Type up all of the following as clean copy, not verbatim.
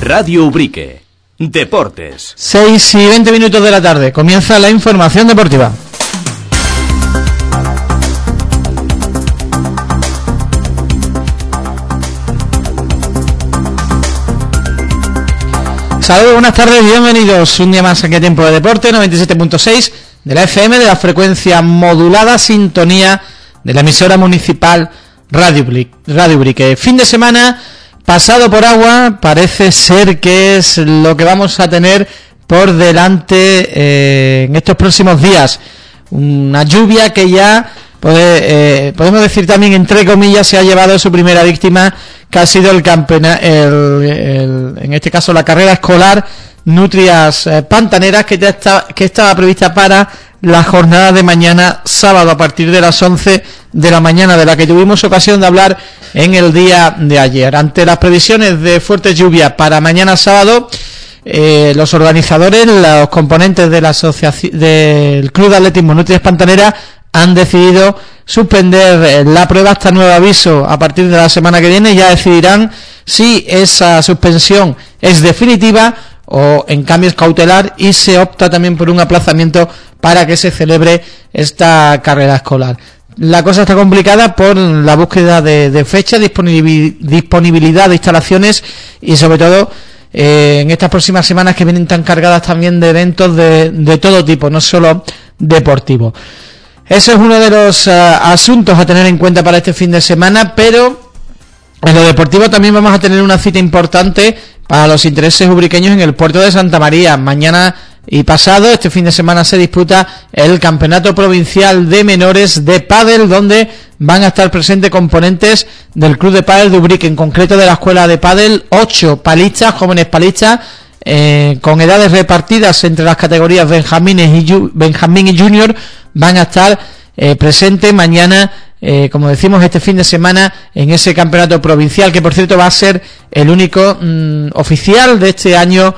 Radio Ubrique. Deportes. 6:20 de la tarde. Comienza la información deportiva. Saludos, buenas tardes, bienvenidos un día más aquí a Tiempo de Deporte, 97.6 de la FM, de la frecuencia modulada, sintonía de la emisora municipal Radio Ubrique. Fin de semana pasado por agua, parece ser que es lo que vamos a tener por delante en estos próximos días. Una lluvia que ya podemos decir también, entre comillas, se ha llevado su primera víctima, que ha sido en este caso la carrera escolar Nutrias Pantaneras, que estaba prevista para la jornada de mañana sábado a partir de las 11 de la mañana, de la que tuvimos ocasión de hablar en el día de ayer. Ante las previsiones de fuertes lluvias para mañana sábado, los organizadores, los componentes de la asociación del Club de Atletismo Nutrias Pantaneras, han decidido suspender la prueba hasta nuevo aviso a partir de la semana que viene. Ya decidirán si esa suspensión es definitiva o en cambio es cautelar, y se opta también por un aplazamiento para que se celebre esta carrera escolar. La cosa está complicada por la búsqueda de fechas, disponibilidad de instalaciones y sobre todo en estas próximas semanas que vienen tan cargadas también de eventos de todo tipo, no solo deportivos. Ese es uno de los asuntos a tener en cuenta para este fin de semana, pero en lo deportivo también vamos a tener una cita importante para los intereses ubriqueños en el puerto de Santa María. Mañana y pasado, este fin de semana, se disputa el Campeonato Provincial de Menores de Pádel, donde van a estar presentes componentes del Club de Pádel de Ubrique, en concreto de la Escuela de Pádel, 8 palistas, jóvenes palistas, con edades repartidas entre las categorías Benjamín y Junior, van a estar presentes mañana, como decimos, este fin de semana, en ese campeonato provincial, que por cierto va a ser el único oficial de este año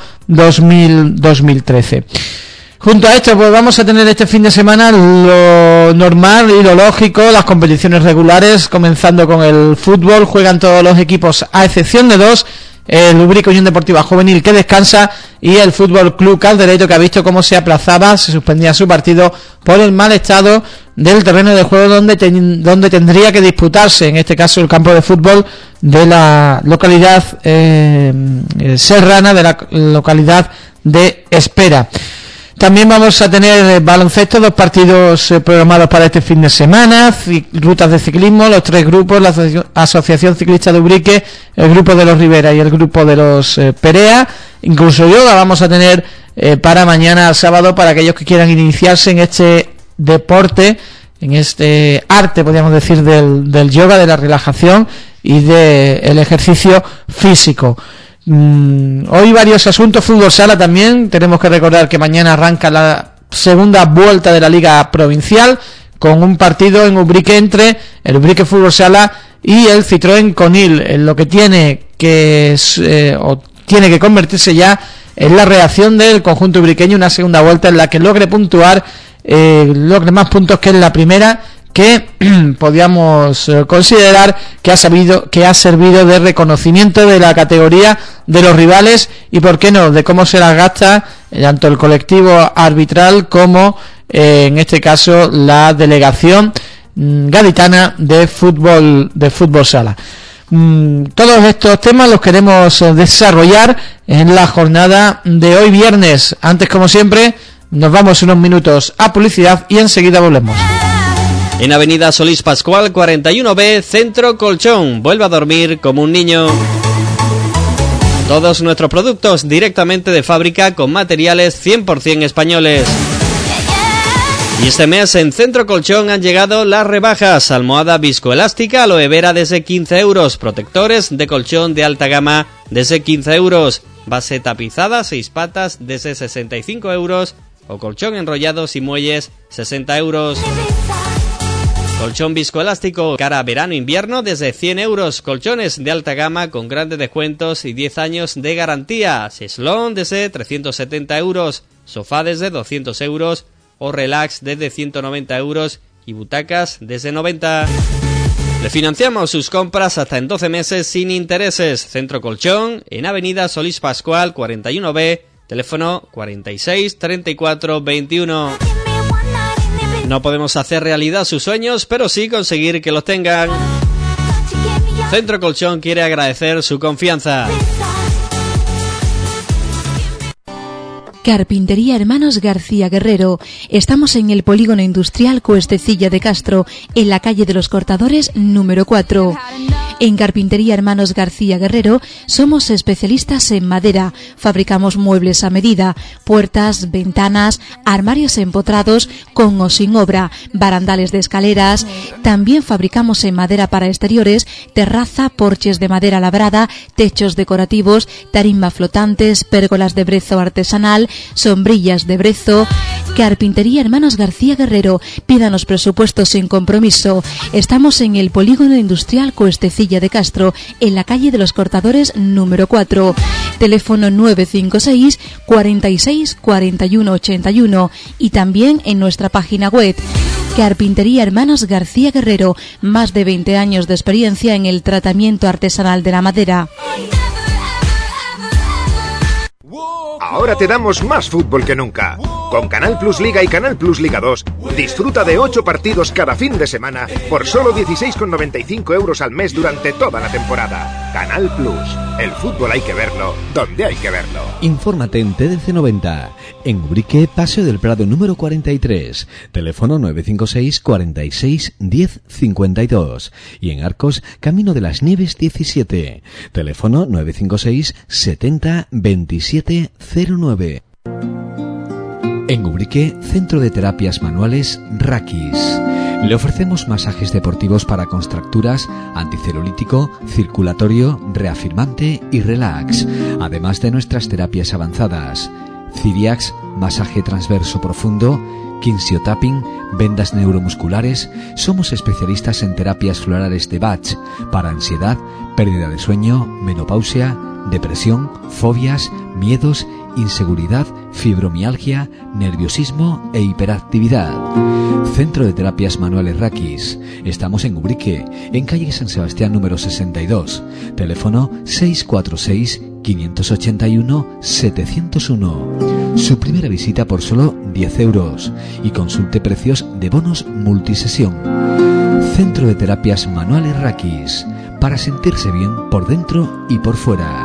2013. Junto a esto, pues vamos a tener este fin de semana lo normal y lo lógico, las competiciones regulares, comenzando con el fútbol. Juegan todos los equipos a excepción de 2, el Ubrique Unión Deportiva Juvenil, que descansa, y el Fútbol Club Calderito, que ha visto cómo se suspendía su partido por el mal estado del terreno de juego donde tendría que disputarse, en este caso el campo de fútbol de la localidad serrana, de la localidad de Espera. También vamos a tener baloncesto, 2 partidos programados para este fin de semana, rutas de ciclismo, los 3 grupos, la Asociación Ciclista de Ubrique, el grupo de los Rivera y el grupo de los Perea. Incluso yoga vamos a tener para mañana sábado, para aquellos que quieran iniciarse en este deporte, en este arte, podríamos decir, del yoga, de la relajación y del ejercicio físico. Hoy varios asuntos. Fútbol sala también. Tenemos que recordar que mañana arranca la segunda vuelta de la Liga Provincial, con un partido en Ubrique entre el Ubrique Fútbol Sala y el Citroën Conil, en lo que tiene que convertirse ya en la reacción del conjunto ubriqueño, una segunda vuelta en la que logre puntuar, logre más puntos que en la primera, que podríamos considerar que ha servido de reconocimiento de la categoría de los rivales y, por qué no, de cómo se las gasta tanto el colectivo arbitral como en este caso la delegación gaditana de fútbol sala. Todos estos temas los queremos desarrollar en la jornada de hoy viernes. Antes, como siempre, nos vamos unos minutos a publicidad y enseguida volvemos. En Avenida Solís Pascual 41B, Centro Colchón. Vuelve a dormir como un niño. Todos nuestros productos directamente de fábrica, con materiales 100% españoles. Y este mes en Centro Colchón han llegado las rebajas. Almohada viscoelástica aloe vera desde 15 euros. Protectores de colchón de alta gama desde 15 euros. Base tapizada 6 patas desde 65 euros. O colchón enrollados y muelles 60 euros. Colchón viscoelástico cara verano-invierno desde 100 euros. Colchones de alta gama con grandes descuentos y 10 años de garantía. Cheslón desde 370 euros. Sofá desde 200 euros. O relax desde 190 euros. Y butacas desde 90. Le financiamos sus compras hasta en 12 meses sin intereses. Centro Colchón, en Avenida Solís Pascual 41B, teléfono 46 34 21. No podemos hacer realidad sus sueños, pero sí conseguir que los tengan. Centro Colchón quiere agradecer su confianza. Carpintería Hermanos García Guerrero. Estamos en el Polígono Industrial Cuestecilla de Castro, en la calle de los Cortadores número 4. En Carpintería Hermanos García Guerrero somos especialistas en madera. Fabricamos muebles a medida, puertas, ventanas, armarios empotrados con o sin obra, barandales de escaleras. También fabricamos en madera para exteriores, terraza, porches de madera labrada, techos decorativos, tarimba flotantes, pérgolas de brezo artesanal, sombrillas de brezo. Carpintería Hermanos García Guerrero. Pídanos presupuestos sin compromiso. Estamos en el Polígono Industrial Cuestecilla de Castro, en la calle de los Cortadores número 4. Teléfono 956 46 41 81 y también en nuestra página web. Carpintería Hermanos García Guerrero. Más de 20 años de experiencia en el tratamiento artesanal de la madera. Ahora te damos más fútbol que nunca. Con Canal Plus Liga y Canal Plus Liga 2, disfruta de 8 partidos cada fin de semana por solo 16,95 euros al mes durante toda la temporada. Canal Plus, el fútbol hay que verlo donde hay que verlo. Infórmate en TDC 90, en Ubrique, Paseo del Prado número 43, teléfono 956 46 10 52, y en Arcos, Camino de las Nieves 17, teléfono 956 70 27 09. En Ubrique, Centro de Terapias Manuales Rakis. Le ofrecemos masajes deportivos para contracturas, anticelulítico, circulatorio, reafirmante y relax, además de nuestras terapias avanzadas: Ciriax, masaje transverso profundo, kinsiotapping, vendas neuromusculares. Somos especialistas en terapias florales de Bach para ansiedad, pérdida de sueño, menopausia, depresión, fobias, miedos, inseguridad, fibromialgia, nerviosismo e hiperactividad. Centro de Terapias Manuales Rakis. Estamos en Ubrique, en calle San Sebastián número 62. Teléfono 646 581 701. Su primera visita por solo 10 euros y consulte precios de bonos multisesión. Centro de Terapias Manuales Rakis, para sentirse bien por dentro y por fuera.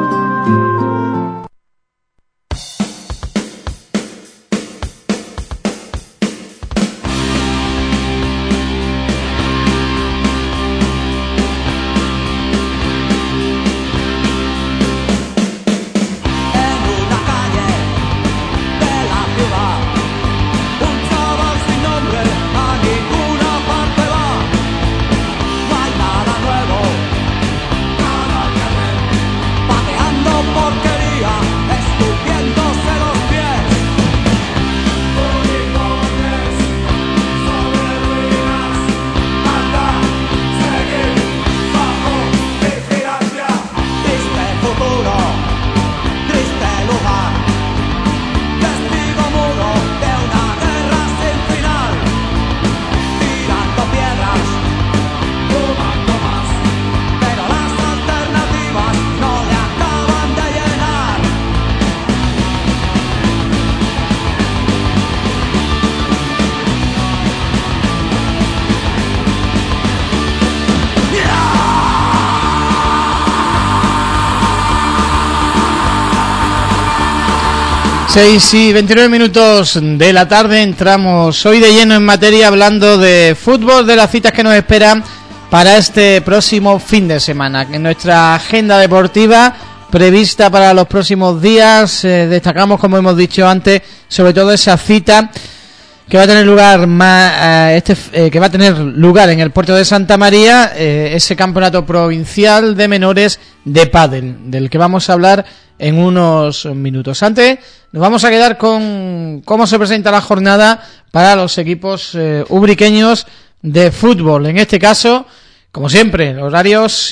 Seis y 29 minutos de la tarde, entramos hoy de lleno en materia hablando de fútbol, de las citas que nos esperan para este próximo fin de semana. En nuestra agenda deportiva prevista para los próximos días destacamos, como hemos dicho antes, sobre todo esa cita que va a tener lugar que va a tener lugar en el puerto de Santa María, ese campeonato provincial de menores de pádel, del que vamos a hablar en unos minutos. Antes nos vamos a quedar con cómo se presenta la jornada para los equipos ubriqueños de fútbol. En este caso, como siempre, los horarios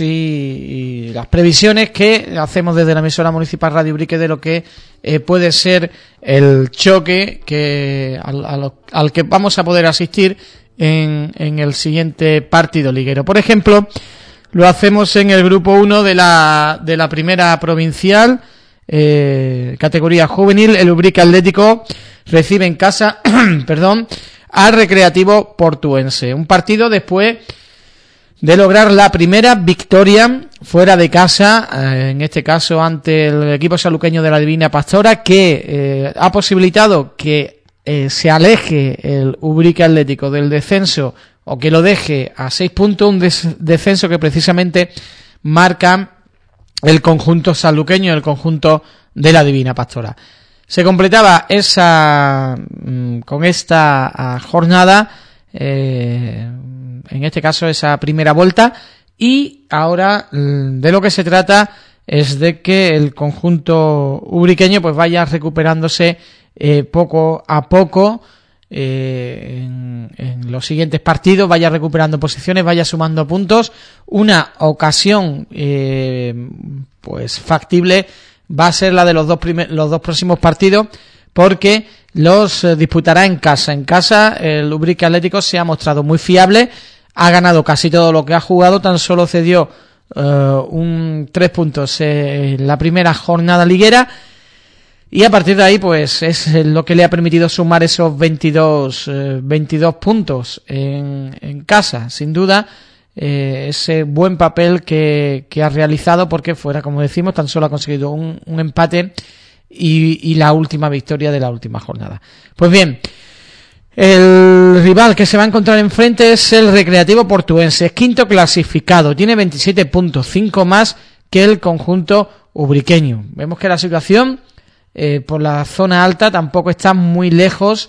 y las previsiones que hacemos desde la emisora municipal Radio Ubrique de lo que puede ser el choque al que vamos a poder asistir en el siguiente partido liguero. Por ejemplo, lo hacemos en el grupo 1 de la primera provincial, categoría juvenil. El Ubrique Atlético recibe en casa al Recreativo Portuense. Un partido después de lograr la primera victoria fuera de casa, en este caso ante el equipo saluqueño de la Divina Pastora, que ha posibilitado que se aleje el Ubrique Atlético del descenso, o que lo deje a 6 puntos, un descenso que precisamente marca el conjunto saluqueño, el conjunto de la Divina Pastora. Se completaba con esta jornada, en este caso esa primera vuelta, y ahora de lo que se trata es de que el conjunto ubriqueño pues vaya recuperándose poco a poco en los siguientes partidos, vaya recuperando posiciones, vaya sumando puntos. Una ocasión pues factible va a ser la de los dos próximos partidos, porque los disputará en casa. En casa el Ubrique Atlético se ha mostrado muy fiable, ha ganado casi todo lo que ha jugado, tan solo cedió 3 puntos en la primera jornada liguera, y a partir de ahí pues es lo que le ha permitido sumar esos 22 puntos en casa. Sin duda, ese buen papel que ha realizado, porque fuera, como decimos, tan solo ha conseguido un empate y la última victoria de la última jornada. Pues bien, el rival que se va a encontrar enfrente es el Recreativo Portuense, es quinto clasificado, tiene 27 puntos, 5 más que el conjunto ubriqueño. Vemos que la situación por la zona alta tampoco está muy lejos,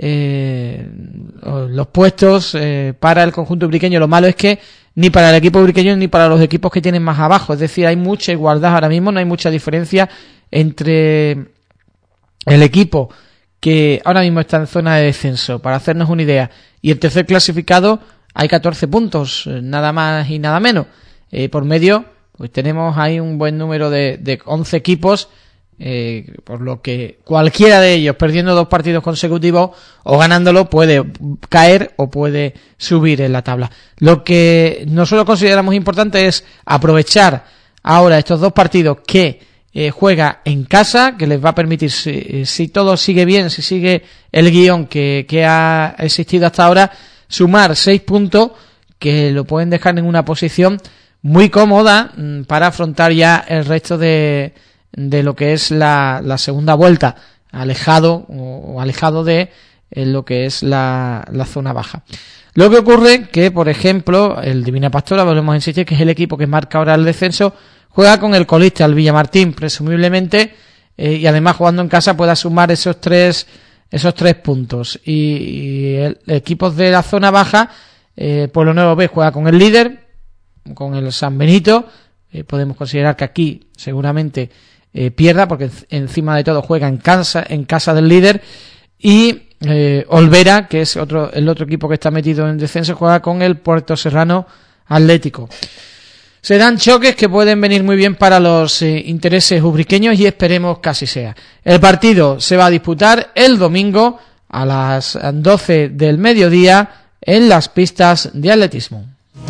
los puestos para el conjunto ubriqueño. Lo malo es que ni para el equipo ubriqueño ni para los equipos que tienen más abajo, es decir, hay mucha igualdad ahora mismo, no hay mucha diferencia entre el equipo que ahora mismo está en zona de descenso, para hacernos una idea, y el tercer clasificado. Hay 14 puntos, nada más y nada menos. Por medio, pues tenemos ahí un buen número de 11 equipos, por lo que cualquiera de ellos, perdiendo 2 partidos consecutivos o ganándolo, puede caer o puede subir en la tabla. Lo que nosotros consideramos importante es aprovechar ahora estos 2 partidos que juega en casa, que les va a permitir, si todo sigue bien, si sigue el guión que ha existido hasta ahora, sumar 6 puntos que lo pueden dejar en una posición muy cómoda para afrontar ya el resto de lo que es la segunda vuelta, alejado de lo que es la zona baja. Lo que ocurre que, por ejemplo, el Divina Pastora, volvemos a insistir que es el equipo que marca ahora el descenso, juega con el colista, el Villamartín, presumiblemente, y además jugando en casa pueda sumar esos tres puntos. Y el equipo de la zona baja, Pueblo Nuevo B, juega con el líder, con el San Benito. Podemos considerar que aquí seguramente pierda, porque encima de todo juega en casa del líder. Y Olvera, que es el otro equipo que está metido en descenso, juega con el Puerto Serrano Atlético. Se dan choques que pueden venir muy bien para los intereses ubriqueños, y esperemos que así sea. El partido se va a disputar el domingo a las 12 del mediodía en las pistas de atletismo.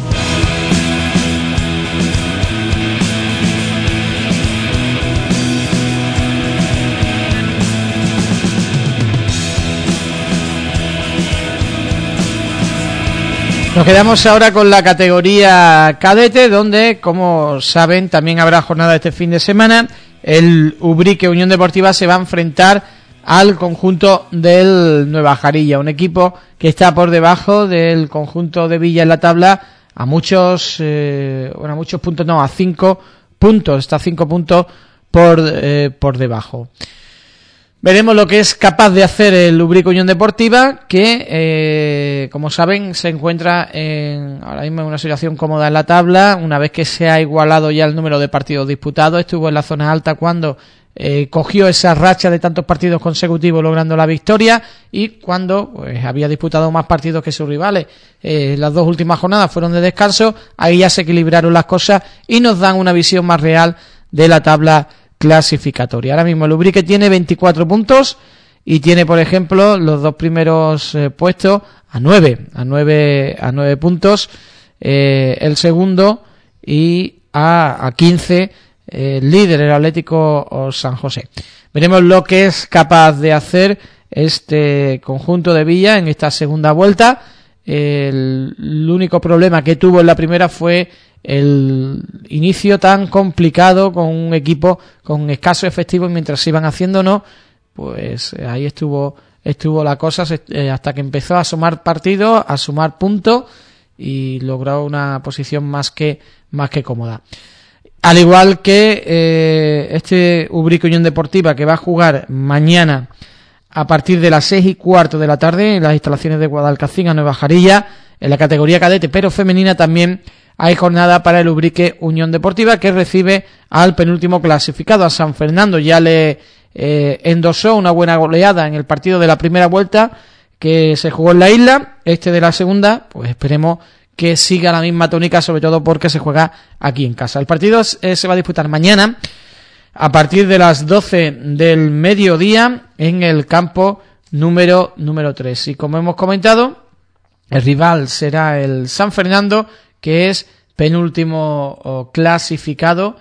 Nos quedamos ahora con la categoría cadete, donde, como saben, también habrá jornada este fin de semana. El Ubrique Unión Deportiva se va a enfrentar al conjunto del Nueva Jarilla, un equipo que está por debajo del conjunto de Villa en la tabla a muchos puntos, no, a 5 puntos, está a 5 puntos por debajo. Veremos lo que es capaz de hacer el Ubrique Unión Deportiva, que, como saben, se encuentra ahora mismo en una situación cómoda en la tabla. Una vez que se ha igualado ya el número de partidos disputados, estuvo en la zona alta cuando cogió esa racha de tantos partidos consecutivos logrando la victoria, y cuando pues había disputado más partidos que sus rivales. Las 2 últimas jornadas fueron de descanso, ahí ya se equilibraron las cosas y nos dan una visión más real de la tabla clasificatoria. Ahora mismo el Ubrique tiene 24 puntos y tiene, por ejemplo, los dos primeros puestos a 9 puntos, el segundo, y a 15 líder, el Atlético San José. Veremos lo que es capaz de hacer este conjunto de Villa en esta segunda vuelta. El único problema que tuvo en la primera fue el inicio tan complicado con un equipo con escasos efectivos, mientras se iban haciéndonos, pues ahí estuvo la cosa hasta que empezó a sumar partidos, a sumar puntos y logró una posición más que cómoda. Al igual que este Ubrique Unión Deportiva, que va a jugar mañana a partir de las 6:15 de la tarde en las instalaciones de Guadalcacín, a Nueva Jarilla, en la categoría cadete, pero femenina también hay jornada para el Ubrique Unión Deportiva, que recibe al penúltimo clasificado, a San Fernando. Ya le endosó una buena goleada en el partido de la primera vuelta que se jugó en la isla. Este de la segunda, pues esperemos que siga la misma tónica, sobre todo porque se juega aquí en casa. El partido se va a disputar mañana a partir de las 12 del mediodía en el campo número 3. Y como hemos comentado, el rival será el San Fernando, que es penúltimo clasificado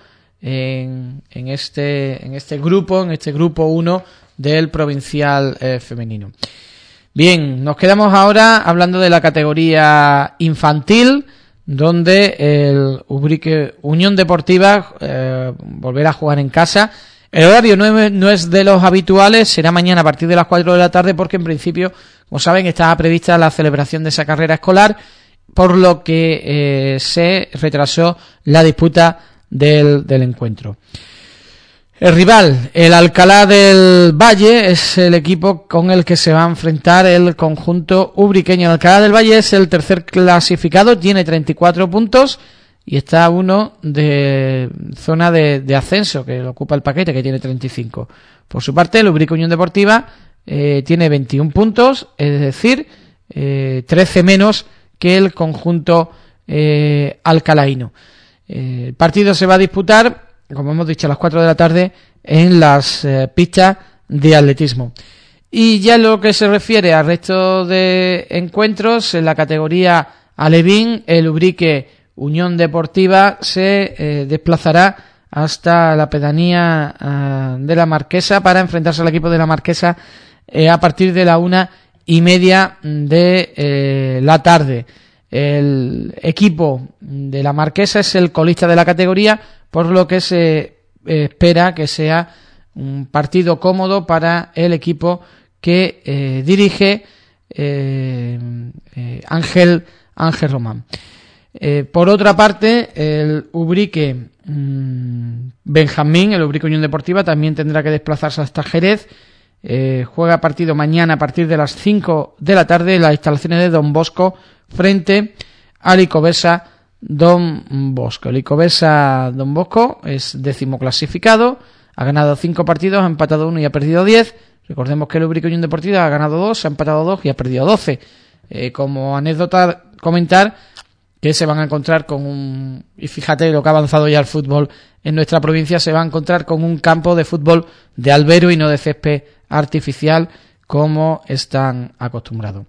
en este grupo 1 del provincial femenino. Bien, nos quedamos ahora hablando de la categoría infantil, donde el Ubrique Unión Deportiva volverá a jugar en casa. El horario no es de los habituales, será mañana a partir de las 4 de la tarde, porque en principio, como saben, estaba prevista la celebración de esa carrera escolar, por lo que se retrasó la disputa del encuentro. El rival, el Alcalá del Valle, es el equipo con el que se va a enfrentar el conjunto ubriqueño. El Alcalá del Valle es el tercer clasificado, tiene 34 puntos y está uno de zona de ascenso, que ocupa el paquete, que tiene 35. Por su parte, el Ubrique Unión Deportiva tiene 21 puntos, es decir, 13 menos que el conjunto alcalaíno. El partido se va a disputar, como hemos dicho, a las 4 de la tarde en las pistas de atletismo. Y ya en lo que se refiere al resto de encuentros, en la categoría alevín, el Ubrique Unión Deportiva se desplazará hasta la pedanía de la Marquesa para enfrentarse al equipo de la Marquesa a partir de la 1:30 de la tarde. El equipo de la Marquesa es el colista de la categoría, por lo que se espera que sea un partido cómodo para el equipo que dirige Ángel Román. Por otra parte, el Ubrique Benjamín, el Ubrique Unión Deportiva, también tendrá que desplazarse hasta Jerez. Juega partido mañana a partir de las 5 de la tarde en las instalaciones de Don Bosco frente al Icovesa Don Bosco. El Icovesa Don Bosco es 10º clasificado, ha ganado 5 partidos, ha empatado 1 y ha perdido 10. Recordemos que el Ubrique Unión Deportiva ha ganado 2, ha empatado 2 y ha perdido 12. Como anécdota, comentar que se van a encontrar con y fíjate lo que ha avanzado ya el fútbol en nuestra provincia, se va a encontrar con un campo de fútbol de albero y no de césped artificial como están acostumbrados.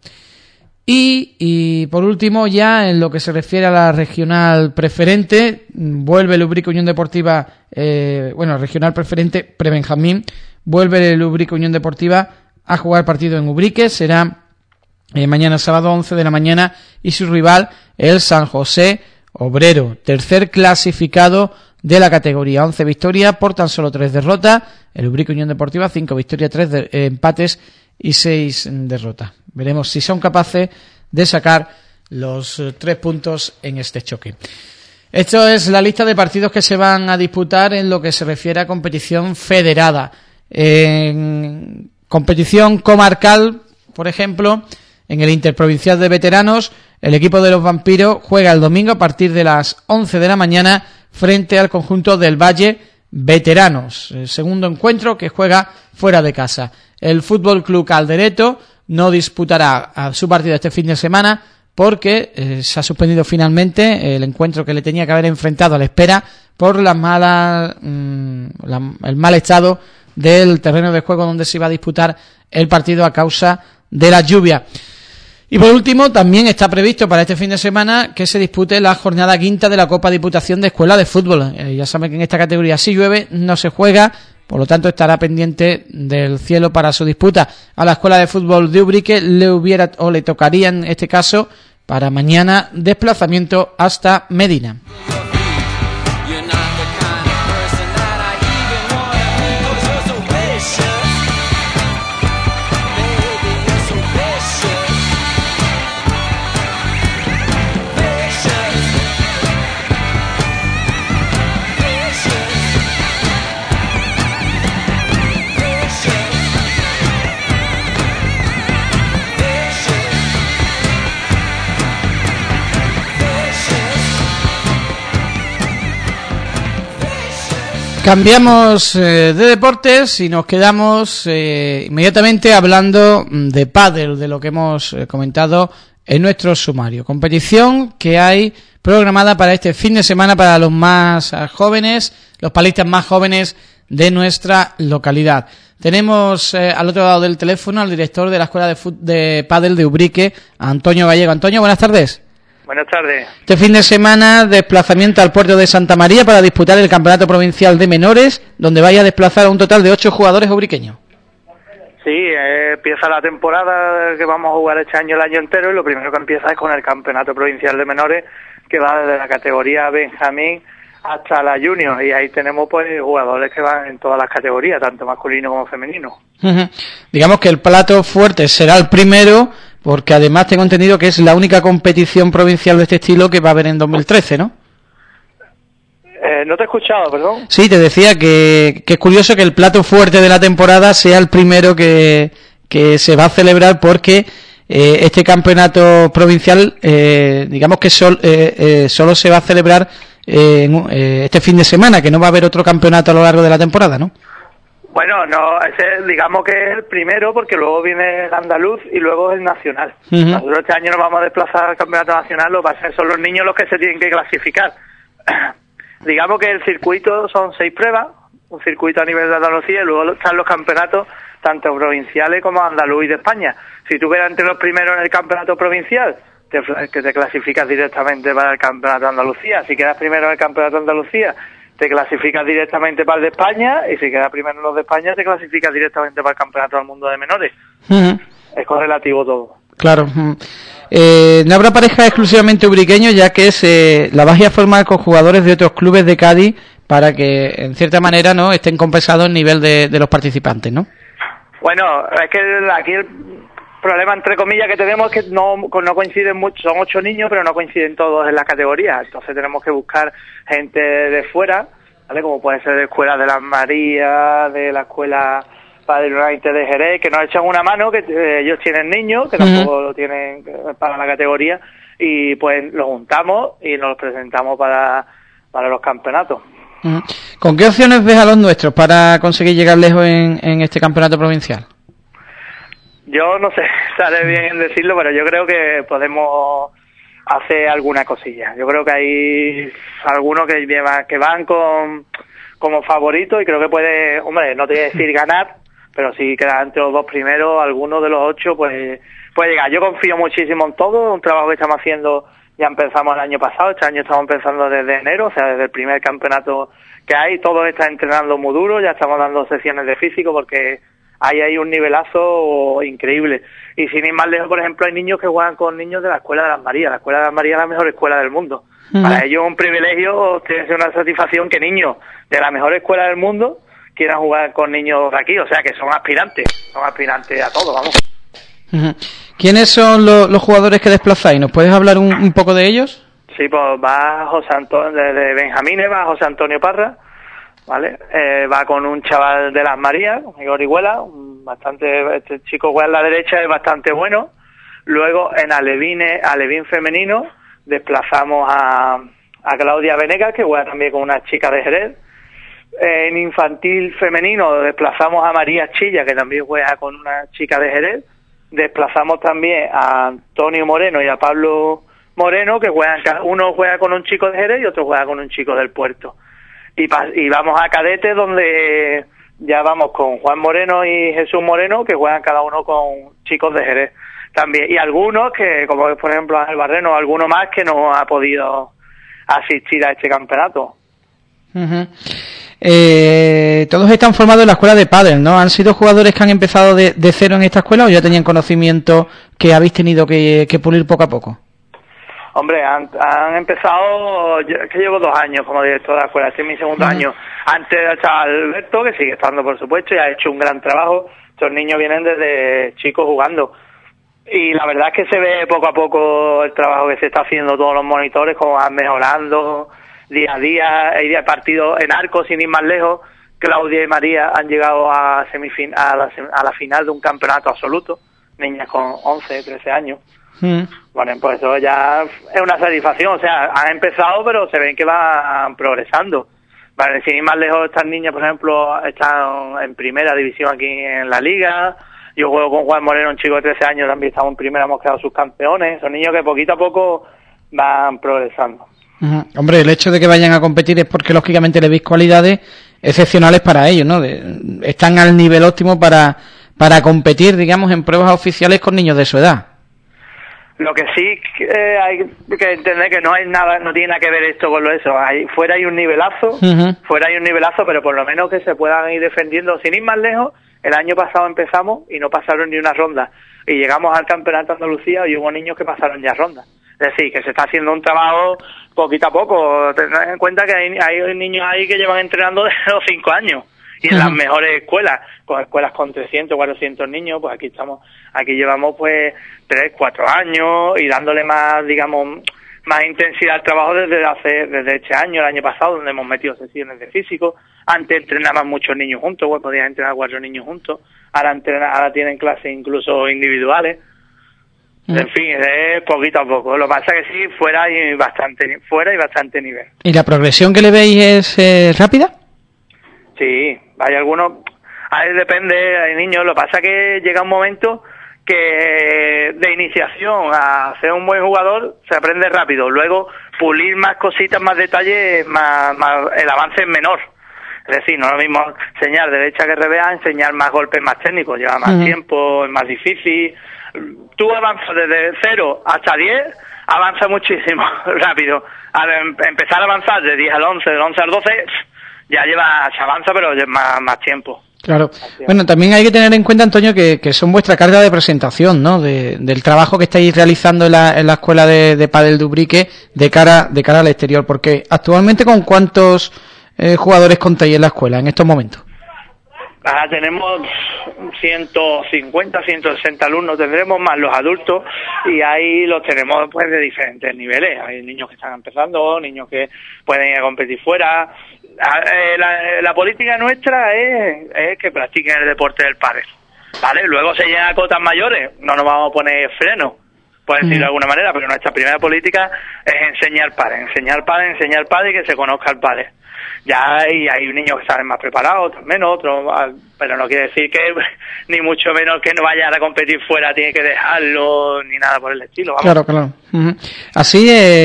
Y por último, ya en lo que se refiere a la regional preferente, vuelve el Ubrique Unión Deportiva, regional preferente pre-Benjamín, vuelve el Ubrique Unión Deportiva a jugar partido en Ubrique, será mañana sábado 11 de la mañana, y su rival el San José Obrero, tercer clasificado de la categoría, 11 victorias por tan solo 3 derrotas, el Ubrique Unión Deportiva 5 victorias, 3 empates y 6 derrotas. Veremos si son capaces de sacar los 3 puntos en este choque. Esto es la lista de partidos que se van a disputar en lo que se refiere a competición federada. En competición comarcal, por ejemplo, en el Interprovincial de Veteranos, el equipo de los Vampiros juega el domingo a partir de las 11 de la mañana frente al conjunto del Valle Veteranos. El segundo encuentro que juega fuera de casa. El Fútbol Club Caldereto no disputará su partido este fin de semana porque se ha suspendido finalmente el encuentro que le tenía que haber enfrentado a la espera por el mal estado del terreno de juego donde se iba a disputar el partido a causa de la lluvia. Y por último, también está previsto para este fin de semana que se dispute la jornada quinta de la Copa Diputación de Escuela de Fútbol. Ya saben que en esta categoría, si llueve, no se juega, por lo tanto estará pendiente del cielo para su disputa. A la Escuela de Fútbol de Ubrique le tocaría en este caso para mañana desplazamiento hasta Medina. Cambiamos de deportes y nos quedamos inmediatamente hablando de pádel, de lo que hemos comentado en nuestro sumario. Competición que hay programada para este fin de semana para los más jóvenes, los palistas más jóvenes de nuestra localidad. Tenemos al otro lado del teléfono al director de la Escuela de Pádel de Ubrique, Antonio Gallego. Antonio, buenas tardes. Buenas tardes. Este fin de semana, desplazamiento al puerto de Santa María para disputar el Campeonato Provincial de Menores, donde vaya a desplazar a un total de 8 jugadores ubriqueños. Sí, empieza la temporada que vamos a jugar este año el año entero, y lo primero que empieza es con el Campeonato Provincial de Menores, que va desde la categoría Benjamín hasta la Junior, y ahí tenemos pues jugadores que van en todas las categorías, tanto masculino como femenino. Digamos que el plato fuerte será el primero, porque además tengo entendido que es la única competición provincial de este estilo que va a haber en 2013, ¿no? No te he escuchado, perdón. Sí, te decía que es curioso que el plato fuerte de la temporada sea el primero que se va a celebrar, porque este campeonato provincial, digamos que solo se va a celebrar este fin de semana, que no va a haber otro campeonato a lo largo de la temporada, ¿no? Bueno, no, ese, digamos que es el primero, porque luego viene el andaluz y luego el nacional. Uh-huh. Nosotros este año nos vamos a desplazar al campeonato nacional, lo que pasa es que son los niños los que se tienen que clasificar. Digamos que el circuito son 6 pruebas, un circuito a nivel de Andalucía, y luego están los campeonatos tanto provinciales como andaluz y de España. Si tú quedas entre los primeros en el campeonato provincial, que te clasificas directamente para el campeonato de Andalucía. Si quedas primero en el campeonato de Andalucía, te clasificas directamente para el de España, y si quedas primero en los de España, te clasificas directamente para el campeonato del mundo de menores. Uh-huh. Es correlativo todo. Claro. No habrá parejas exclusivamente ubriqueños, ya que la vais a formar con jugadores de otros clubes de Cádiz para que, en cierta manera, no estén compensados el nivel de los participantes, ¿no? Bueno, es que aquí el problema, entre comillas, que tenemos es que no coinciden mucho. Son 8 niños, pero no coinciden todos en las categorías. Entonces tenemos que buscar gente de fuera, ¿vale? Como puede ser de Escuela de las Marías, de la Escuela Padre United de Jerez, que nos echan una mano, que ellos tienen niños, que tampoco lo tienen para la categoría, y pues los juntamos y nos los presentamos para los campeonatos. Uh-huh. ¿Con qué opciones ves a los nuestros para conseguir llegar lejos en este campeonato provincial? Yo no sé, sale bien en decirlo, pero yo creo que podemos hacer alguna cosilla. Yo creo que hay algunos que van como favoritos, y creo que puede, hombre, no te voy a decir ganar, pero sí quedar entre los 2 primeros, algunos de los 8 pues puede llegar. Yo confío muchísimo en todo, un trabajo que estamos haciendo, ya empezamos el año pasado, este año estamos empezando desde enero, o sea, desde el primer campeonato que hay, todos están entrenando muy duro, ya estamos dando sesiones de físico, porque hay un nivelazo increíble. Y sin ir más lejos, por ejemplo, hay niños que juegan con niños de la Escuela de las Marías. La Escuela de las Marías es la mejor escuela del mundo. Uh-huh. Para ellos es un privilegio, tiene que ser una satisfacción que niños de la mejor escuela del mundo quieran jugar con niños de aquí. O sea, que son aspirantes a todo, vamos. Uh-huh. ¿Quiénes son los jugadores que desplazáis? ¿Nos puedes hablar un poco de ellos? Sí, pues va José Antonio, de Benjamines va José Antonio Parra, ¿vale? Va con un chaval de las Marías, Igor Higuela, este chico juega en la derecha, es bastante bueno. Luego en Alevín femenino desplazamos a Claudia Venegas, que juega también con una chica de Jerez. En infantil femenino desplazamos a María Chilla, que también juega con una chica de Jerez. Desplazamos también a Antonio Moreno y a Pablo Moreno, que uno juega con un chico de Jerez y otro juega con un chico del Puerto. Y vamos a cadetes, donde ya vamos con Juan Moreno y Jesús Moreno, que juegan cada uno con chicos de Jerez también, y algunos que, como por ejemplo Ángel Barreno, alguno más que no ha podido asistir a este campeonato. Uh-huh. Todos están formados en la escuela de pádel, ¿no? ¿Han sido jugadores que han empezado de cero en esta escuela o ya tenían conocimiento que habéis tenido que pulir poco a poco? Hombre, han empezado, que llevo 2 años como director de la escuela, este es mi segundo año. Antes estaba Alberto, que sigue estando por supuesto, y ha hecho un gran trabajo. Estos niños vienen desde chicos jugando. Y la verdad es que se ve poco a poco el trabajo que se está haciendo, todos los monitores, como van mejorando día a día. Hay partidos en arco, sin ir más lejos. Claudia y María han llegado a la final de un campeonato absoluto, niñas con 11, 13 años. Bueno, pues eso ya es una satisfacción, o sea, han empezado pero se ven que van progresando. Vale, sin ir más lejos, estas niñas, por ejemplo, están en primera división aquí en la liga. Yo juego con Juan Moreno, un chico de 13 años, también estamos en primera, hemos quedado subcampeones. Son niños que poquito a poco van progresando. Hombre, el hecho de que vayan a competir es porque lógicamente le veis cualidades excepcionales para ellos, ¿no? Están al nivel óptimo para competir, digamos, en pruebas oficiales con niños de su edad. Lo que sí hay que entender que no hay nada, no tiene nada que ver esto con eso. Fuera hay un nivelazo, pero por lo menos que se puedan ir defendiendo. Sin ir más lejos, el año pasado empezamos y no pasaron ni una ronda. Y llegamos al campeonato de Andalucía y hubo niños que pasaron ya rondas. Es decir, que se está haciendo un trabajo poquito a poco. Tened en cuenta que hay niños ahí que llevan entrenando desde los 5 años. Y en las mejores escuelas, con escuelas con 300, 400 niños, pues aquí llevamos pues 3, 4 años y dándole más, digamos, más intensidad al trabajo desde este año, el año pasado, donde hemos metido sesiones de físico. Antes entrenaban muchos niños juntos, pues podían entrenar 4 niños juntos. Ahora tienen clases incluso individuales. En fin, es poquito a poco. Lo que pasa es que sí, fuera y bastante nivel. ¿Y la progresión que le veis es rápida? Sí, hay algunos, depende, hay niños, lo que pasa es que llega un momento que de iniciación a ser un buen jugador se aprende rápido, luego pulir más cositas, más detalles, más el avance es menor. Es decir, no es lo mismo enseñar derecha que revés, enseñar más golpes más técnicos, lleva más tiempo, es más difícil. Tú avanzas desde 0 hasta 10, avanza muchísimo rápido. Al empezar a avanzar de 10 al 11, del 11 al 12... ya se avanza, pero más tiempo. Claro. Bueno, también hay que tener en cuenta, Antonio, que son vuestra carga de presentación, ¿no? Del trabajo que estáis realizando en la escuela de pádel de Ubrique de cara al exterior. Porque actualmente, ¿con cuántos jugadores contáis en la escuela en estos momentos? Ahora tenemos 150, 160 alumnos, tendremos más los adultos y ahí los tenemos pues de diferentes niveles. Hay niños que están empezando, niños que pueden ir a competir fuera. La política nuestra es que practiquen el deporte del pádel, ¿vale? Luego se llegan a cotas mayores, no nos vamos a poner freno, por decirlo de alguna manera, pero nuestra primera política es enseñar pádel y que se conozca el pádel. Ya hay niños que salen más preparados, menos otros, pero no quiere decir que ni mucho menos que no vayan a competir fuera, tiene que dejarlo, ni nada por el estilo. Vamos. Claro. Así,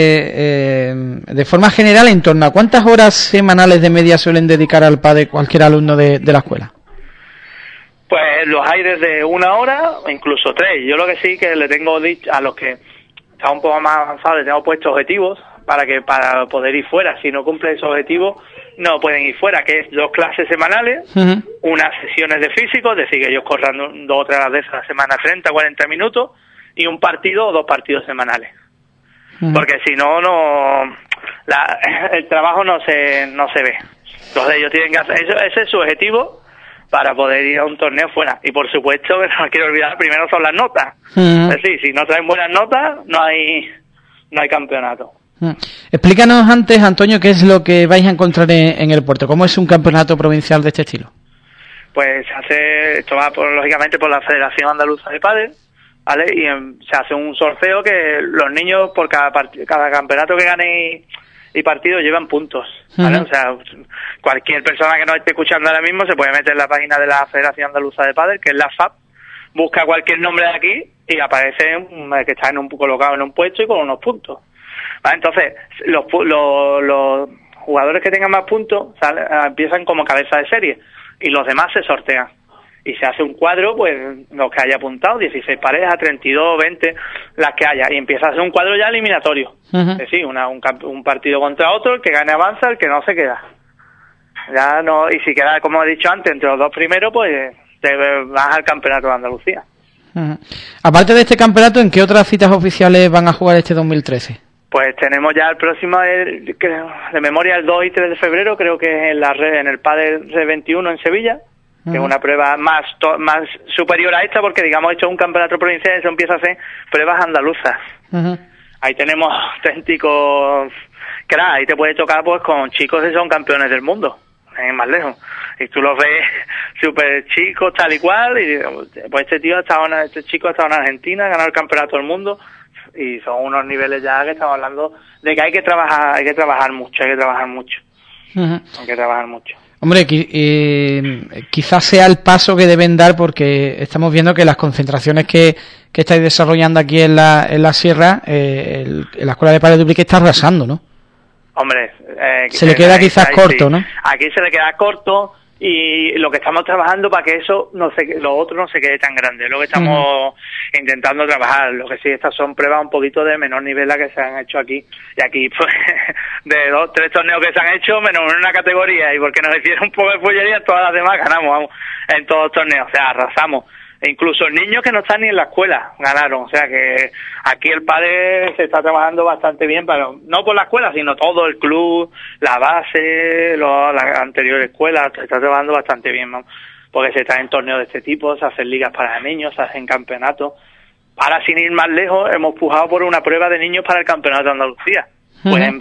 de forma general, ¿en torno a cuántas horas semanales de media suelen dedicar al pádel cualquier alumno de la escuela? Pues los hay desde 1 hora, incluso 3. Yo lo que sí que le tengo dicho a los que están un poco más avanzados, les tengo puesto objetivos para poder ir fuera. Si no cumplen esos objetivos, no pueden ir fuera, que es 2 clases semanales, unas sesiones de físico, es decir, que ellos corran 2 o 3 veces a la semana, 30, 40 minutos, y un partido o 2 partidos semanales. Porque si no, el trabajo no se ve. Entonces ellos tienen que hacer, ese es su objetivo para poder ir a un torneo fuera. Y por supuesto, no quiero olvidar, primero son las notas. Es decir, si no traen buenas notas, no hay campeonato. Explícanos antes, Antonio, qué es lo que vais a encontrar en el puerto. ¿Cómo es un campeonato provincial de este estilo? Pues esto va lógicamente por la Federación Andaluza de Pádel, ¿vale? Y se hace un sorteo que los niños por cada campeonato que gane y partido llevan puntos, ¿vale? O sea, cualquier persona que nos esté escuchando ahora mismo se puede meter en la página de la Federación Andaluza de Pádel, que es la FAP, busca cualquier nombre de aquí y aparece que está colocado en un puesto y con unos puntos. ¿Vale? Entonces, los jugadores que tengan más puntos empiezan como cabeza de serie. y los demás se sortean. Y se hace un cuadro, pues los que haya apuntado, 16 parejas, 32, 20, las que haya, y empieza a hacer un cuadro ya eliminatorio. Es decir, un partido contra otro, el que gane avanza, el que no se queda. Ya no, y si queda, como he dicho antes, entre los dos primeros, pues te vas al campeonato de Andalucía. Aparte de este campeonato, ¿en qué otras citas oficiales van a jugar este 2013? Pues tenemos ya el próximo, de memoria, el 2 y 3 de febrero, creo que es en el Padel R21 en Sevilla, que es una prueba más superior a esta, porque digamos esto es un campeonato provincial y eso empieza a ser pruebas andaluzas. Ahí tenemos auténticos cracks, ahí te puede tocar pues con chicos que son campeones del mundo, más lejos, y tú los ves súper chicos tal y cual, y pues este chico ha estado en Argentina, ha ganado el campeonato del mundo, y son unos niveles ya que estamos hablando de que hay que trabajar mucho. Hombre, quizás sea el paso que deben dar, porque estamos viendo que las concentraciones que estáis desarrollando aquí en la sierra, la escuela de Padel Duplique está arrasando, ¿no? Hombre, se le queda quizás corto, ¿no? Aquí se le queda corto, y lo que estamos trabajando para que eso lo otro no se quede tan grande, lo que estamos intentando trabajar. Lo que sí, estas son pruebas un poquito de menor nivel las que se han hecho aquí, y aquí pues de 2-3 torneos que se han hecho, menos en una categoría, y porque nos hicieron un poco de pollería, todas las demás ganamos, vamos, en todos los torneos, o sea, arrasamos. E incluso niños que no están ni en la escuela ganaron, o sea que aquí el padre se está trabajando bastante bien, pero no por la escuela, sino todo el club, la base, la anterior escuela, se está trabajando bastante bien, ¿no? Porque se están en torneos de este tipo, se hacen ligas para niños, se hacen campeonatos. Ahora, sin ir más lejos, hemos pujado por una prueba de niños para el campeonato de Andalucía. Pueden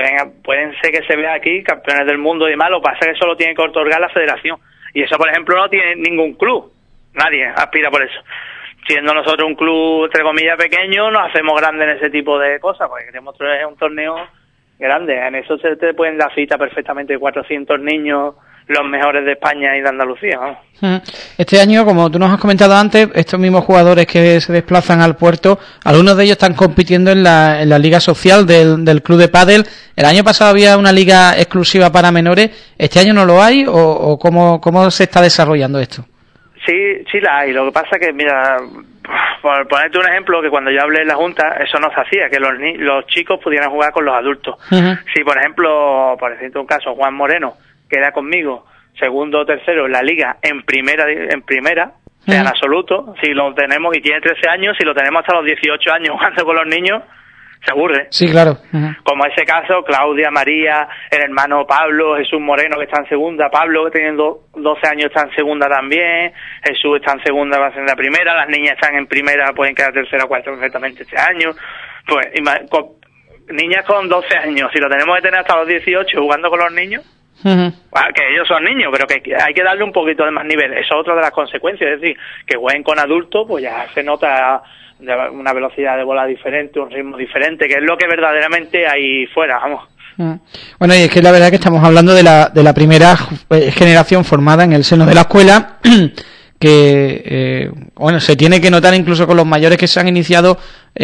ser que se vea aquí campeones del mundo y demás, lo que pasa es que eso lo tiene que otorgar la federación, y eso, por ejemplo, no tiene ningún club. Nadie aspira por eso. Siendo nosotros un club, entre comillas, pequeño, nos hacemos grandes en ese tipo de cosas, porque queremos traer un torneo grande. En eso se te pueden dar cita perfectamente 400 niños, los mejores de España y de Andalucía, vamos. Este año, como tú nos has comentado antes, estos mismos jugadores que se desplazan al puerto, algunos de ellos están compitiendo en la liga social del club de pádel. El año pasado había una liga exclusiva para menores. ¿Este año no lo hay? ¿O cómo se está desarrollando esto? Sí la hay. Lo que pasa que, mira, por ponerte un ejemplo, que cuando yo hablé en la Junta, eso no se hacía, que los chicos pudieran jugar con los adultos. Si, por ejemplo, por ejemplo, un caso, Juan Moreno queda conmigo segundo o tercero en la liga en primera, o sea, en absoluto, si lo tenemos y tiene 13 años, si lo tenemos hasta los 18 años jugando con los niños, se aburre. Sí, claro. Como ese caso, Claudia, María, el hermano Pablo, Jesús Moreno, que está en segunda, Pablo, que teniendo 12 años, está en segunda también, Jesús está en segunda, va a ser en la primera, las niñas están en primera, pueden quedar tercera o cuarta perfectamente este año. Pues, niñas con 12 años, si lo tenemos que tener hasta los 18 jugando con los niños, que ellos son niños, pero que hay que darle un poquito de más nivel. Eso es otra de las consecuencias, es decir, que jueguen con adultos, pues ya se nota una velocidad de bola diferente, un ritmo diferente, que es lo que verdaderamente hay fuera, vamos. Bueno, y es que la verdad que estamos hablando de la primera generación formada en el seno de la escuela, que bueno, se tiene que notar incluso con los mayores que se han iniciado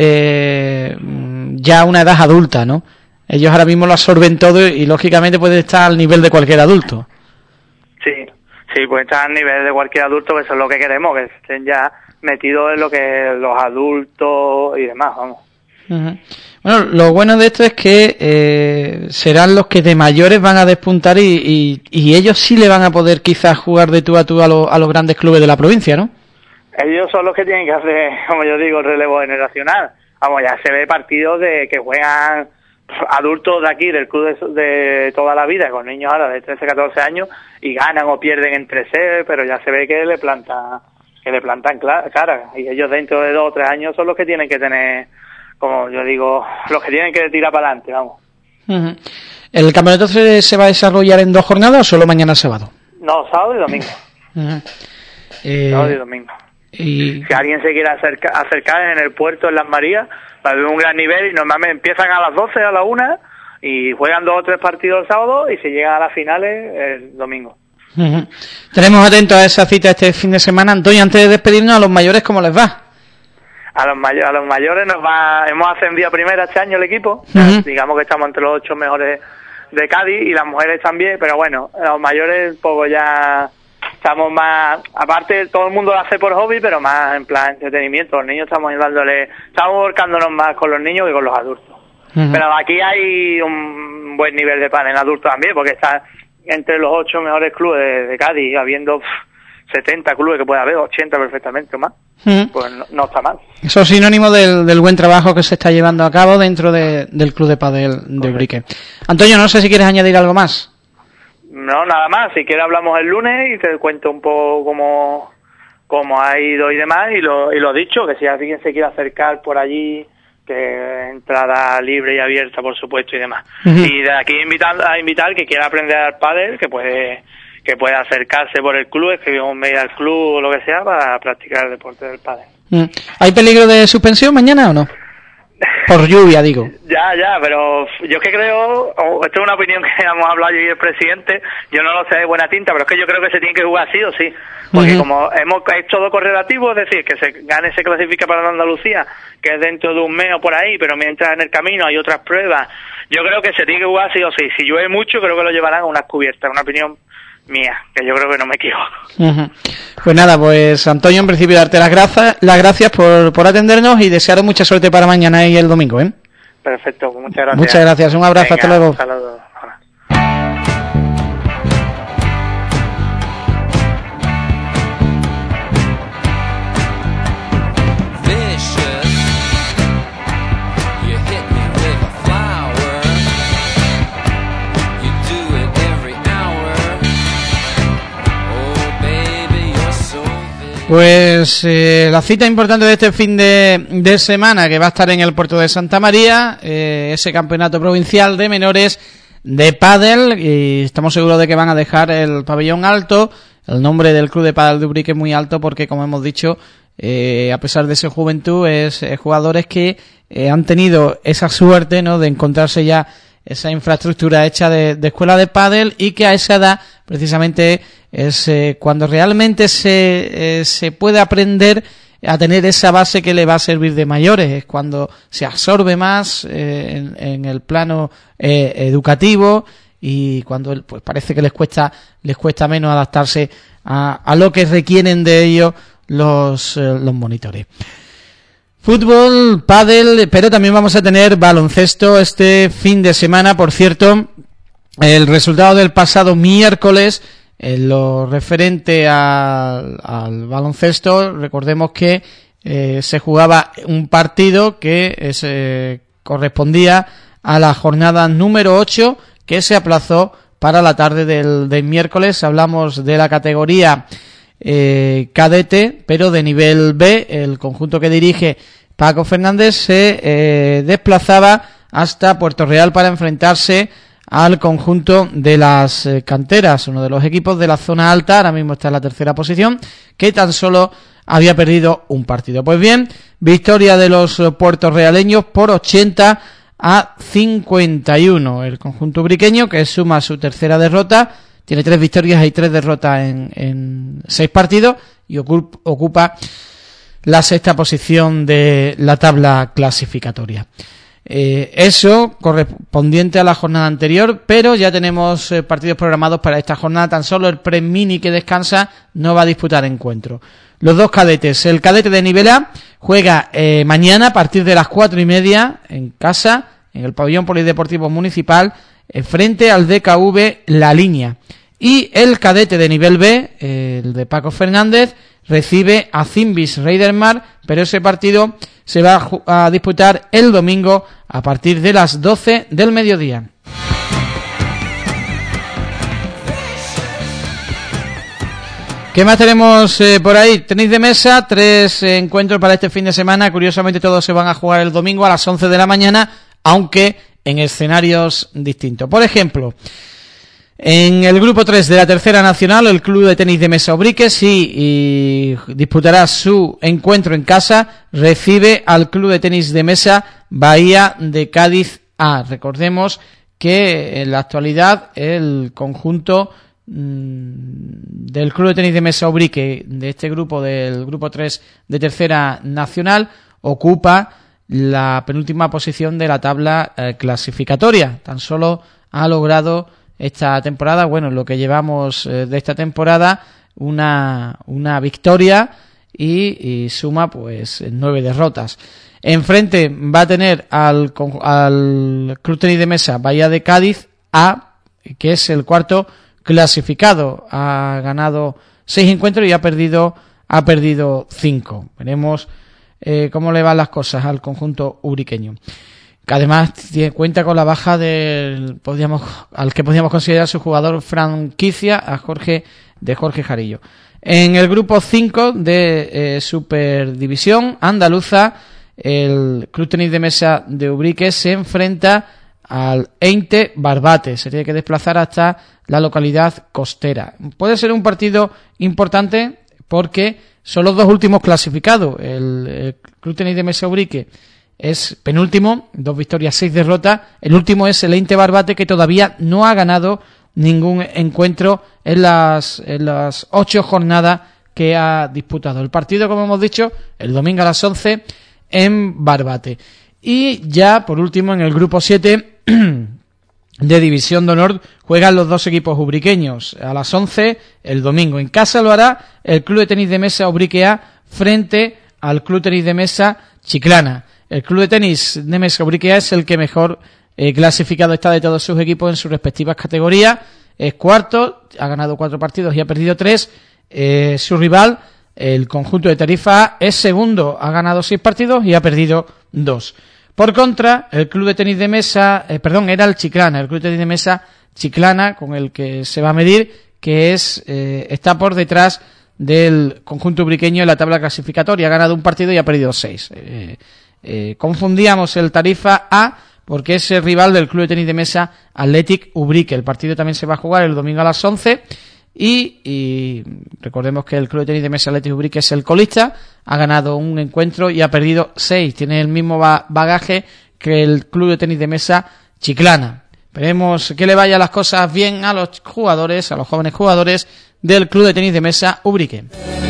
ya a una edad adulta, ¿no? Ellos ahora mismo lo absorben todo y lógicamente pueden estar al nivel de cualquier adulto. Sí, pueden estar al nivel de cualquier adulto, que eso es lo que queremos, que estén ya metidos en lo que los adultos y demás, vamos. Bueno, lo bueno de esto es que serán los que de mayores van a despuntar y ellos sí le van a poder quizás jugar de tú a tú a los grandes clubes de la provincia, ¿no? Ellos son los que tienen que hacer, como yo digo, el relevo generacional. Vamos, ya se ve partidos de que juegan adultos de aquí, del club de toda la vida, con niños ahora de 13, 14 años, y ganan o pierden entre sí, pero ya se ve que le plantan cara, y ellos dentro de 2 o 3 años son los que tienen que tener, como yo digo, los que tienen que tirar para adelante, vamos. ¿El campeonato se va a desarrollar en 2 jornadas o solo mañana sábado? No, sábado y domingo. Sábado y domingo. Si alguien se quiere acercar en el puerto, en Las Marías, va a haber un gran nivel, y normalmente empiezan a las 12, a la 1, y juegan 2 o 3 partidos el sábado y se llegan a las finales el domingo. Tenemos atentos a esa cita este fin de semana. Antonio, antes de despedirnos, a los mayores, ¿cómo les va? A los mayores hemos ascendido a primera este año el equipo, digamos que estamos entre los 8 mejores de Cádiz, y las mujeres también, pero bueno, a los mayores un poco ya estamos más, aparte todo el mundo lo hace por hobby, pero más en plan entretenimiento. Los niños estamos volcándonos más con los niños que con los adultos. Pero aquí hay un buen nivel de pádel en adultos también, porque está entre los 8 mejores clubes de Cádiz, habiendo 70 clubes que puede haber, 80 perfectamente o más. Pues no está mal. Eso es sinónimo del buen trabajo que se está llevando a cabo dentro del club de pádel de Ubrique. Antonio, no sé si quieres añadir algo más. No, nada más. Si quieres hablamos el lunes y te cuento un poco cómo ha ido y demás, y lo dicho, que si alguien se quiere acercar por allí, que entrada libre y abierta, por supuesto, y demás. Y de aquí invitar que quiera aprender al pádel, que puede acercarse por el club, escribir un mail al club o lo que sea para practicar el deporte del pádel. ¿Hay peligro de suspensión mañana o no? Por lluvia, digo. Ya, pero yo es que creo, esto es una opinión que hemos hablado yo y el presidente, yo no lo sé de buena tinta, pero es que yo creo que se tiene que jugar sí o sí, porque como es todo correlativo, es decir, que se gane, se clasifica para Andalucía, que es dentro de un mes o por ahí, pero mientras en el camino hay otras pruebas, yo creo que se tiene que jugar sí o sí. Si llueve mucho, creo que lo llevarán a unas cubiertas, una opinión mía, que yo creo que no me equivoco. Pues nada, pues Antonio, en principio darte las gracias por atendernos y desearos mucha suerte para mañana y el domingo, ¿eh? Perfecto, muchas gracias. Muchas gracias, un abrazo. Venga, hasta luego. Saludos. Pues la cita importante de este fin de semana, que va a estar en el puerto de Santa María, ese campeonato provincial de menores de pádel, y estamos seguros de que van a dejar el pabellón alto, el nombre del club de pádel de Ubrique muy alto, porque como hemos dicho, a pesar de su juventud, es jugadores que han tenido esa suerte, ¿no?, de encontrarse ya esa infraestructura hecha de escuela de pádel, y que a esa edad precisamente es cuando realmente se puede aprender a tener esa base que le va a servir de mayores, es cuando se absorbe más en el plano educativo, y cuando pues parece que les cuesta menos adaptarse a lo que requieren de ellos los monitores. Fútbol, pádel, pero también vamos a tener baloncesto este fin de semana. Por cierto, el resultado del pasado miércoles, en lo referente al baloncesto, recordemos que se jugaba un partido que se correspondía a la jornada número 8, que se aplazó para la tarde del miércoles. Hablamos de la categoría cadete, pero de nivel B. El conjunto que dirige Paco Fernández se desplazaba hasta Puerto Real para enfrentarse al conjunto de las canteras, uno de los equipos de la zona alta, ahora mismo está en la tercera posición, que tan solo había perdido un partido. Pues bien, victoria de los puertorrealeños por 80-51. El conjunto ubriqueño, que suma su tercera derrota, tiene 3 victorias y 3 derrotas en 6 partidos, y ocupa la sexta posición de la tabla clasificatoria. Eso correspondiente a la jornada anterior, pero ya tenemos partidos programados para esta jornada. Tan solo el Pre-Mini, que descansa, no va a disputar encuentro. Los dos cadetes, el cadete de nivel A juega mañana a partir de las 4:30 en casa, en el pabellón polideportivo municipal, frente al DKV La Línea. Y el cadete de nivel B, el de Paco Fernández, recibe a Zimbis Reidermar, pero ese partido se va a disputar el domingo a partir de las 12 del mediodía. ¿Qué más tenemos por ahí? Tenis de mesa, 3 encuentros para este fin de semana. Curiosamente todos se van a jugar el domingo a las 11 de la mañana, aunque en escenarios distintos. Por ejemplo, en el grupo 3 de la tercera nacional, el club de tenis de mesa Ubrique y disputará su encuentro en casa, recibe al club de tenis de mesa Bahía de Cádiz A. Recordemos que en la actualidad el conjunto del club de tenis de mesa Ubrique, de este grupo, del grupo 3 de tercera nacional, ocupa la penúltima posición de la tabla clasificatoria. Tan solo ha logrado esta temporada, bueno, lo que llevamos de esta temporada, una victoria y suma pues 9 derrotas. Enfrente va a tener al Club Tenis de Mesa Bahía de Cádiz A, que es el cuarto clasificado. Ha ganado 6 encuentros y ha perdido 5. Veremos cómo le van las cosas al conjunto ubriqueño, que además cuenta con la baja al que podríamos considerar su jugador franquicia, Jorge Jarillo. En el grupo 5 de Superdivisión Andaluza, el Club Tenis de Mesa de Ubrique se enfrenta al Einte Barbate. Se tiene que desplazar hasta la localidad costera. Puede ser un partido importante porque son los dos últimos clasificados. El Club Tenis de Mesa Ubrique es penúltimo, 2 victorias, 6 derrotas. El último es el Einte Barbate, que todavía no ha ganado ningún encuentro en las 8 jornadas que ha disputado. El partido, como hemos dicho, el domingo a las 11 en Barbate. Y ya, por último, en el grupo 7 de División de Honor juegan los dos equipos ubriqueños a las 11 el domingo. En casa lo hará el Club de Tenis de Mesa Ubrique A frente al Club Tenis de Mesa Chiclana. El Club de Tenis de Mesa Ubrique A es el que mejor clasificado está de todos sus equipos en sus respectivas categorías. Es cuarto, ha ganado 4 partidos y ha perdido 3. Su rival, el conjunto de Tarifa A, es segundo, ha ganado 6 partidos y ha perdido 2. Por contra, el Club de Tenis de Mesa, era el Chiclana, el Club de Tenis de Mesa Chiclana, con el que se va a medir, que está por detrás del conjunto ubriqueño en la tabla clasificatoria. Ha ganado un partido y ha perdido 6. Confundíamos el Tarifa A porque es el rival del Club de Tenis de Mesa Athletic Ubrique. El partido también se va a jugar el domingo a las 11 y recordemos que el Club de Tenis de Mesa Athletic Ubrique es el colista, ha ganado un encuentro y ha perdido 6. Tiene el mismo bagaje que el Club de Tenis de Mesa Chiclana. Esperemos que le vayan las cosas bien a los jugadores, a los jóvenes jugadores del Club de Tenis de Mesa Ubrique.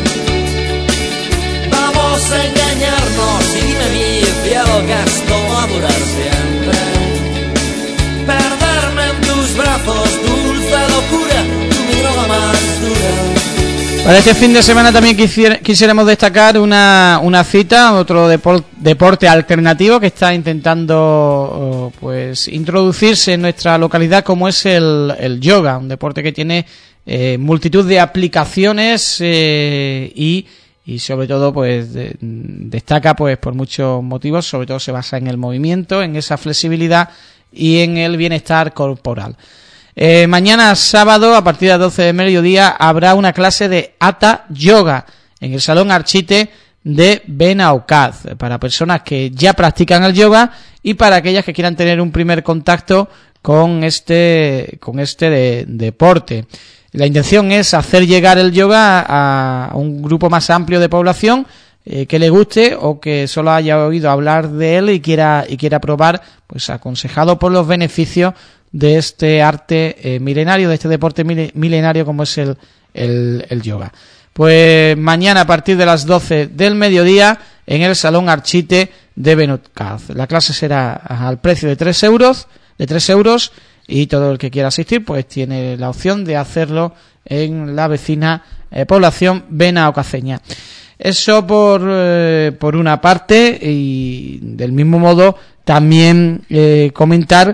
Vamos a engañarnos y me fiel como a durar siempre. Perderme en tus brazos, dulce locura, tu droga más dura. Para este fin de semana también quisiéramos destacar una cita, otro deporte alternativo que está intentando pues introducirse en nuestra localidad, como es el yoga, un deporte que tiene multitud de aplicaciones y sobre todo pues destaca pues por muchos motivos. Sobre todo se basa en el movimiento, en esa flexibilidad y en el bienestar corporal. Mañana sábado a partir de las 12 de mediodía habrá una clase de Hatha Yoga en el Salón Archite de Benaocaz para personas que ya practican el yoga y para aquellas que quieran tener un primer contacto con este deporte. La intención es hacer llegar el yoga a un grupo más amplio de población que le guste o que solo haya oído hablar de él y quiera probar, pues aconsejado por los beneficios de este arte milenario, de este deporte milenario como es el yoga. Pues mañana a partir de las 12 del mediodía en el Salón Archite de Benaocaz. La clase será al precio de 3 euros, y todo el que quiera asistir pues tiene la opción de hacerlo en la vecina población benaocaceña. Eso por una parte, y del mismo modo también comentar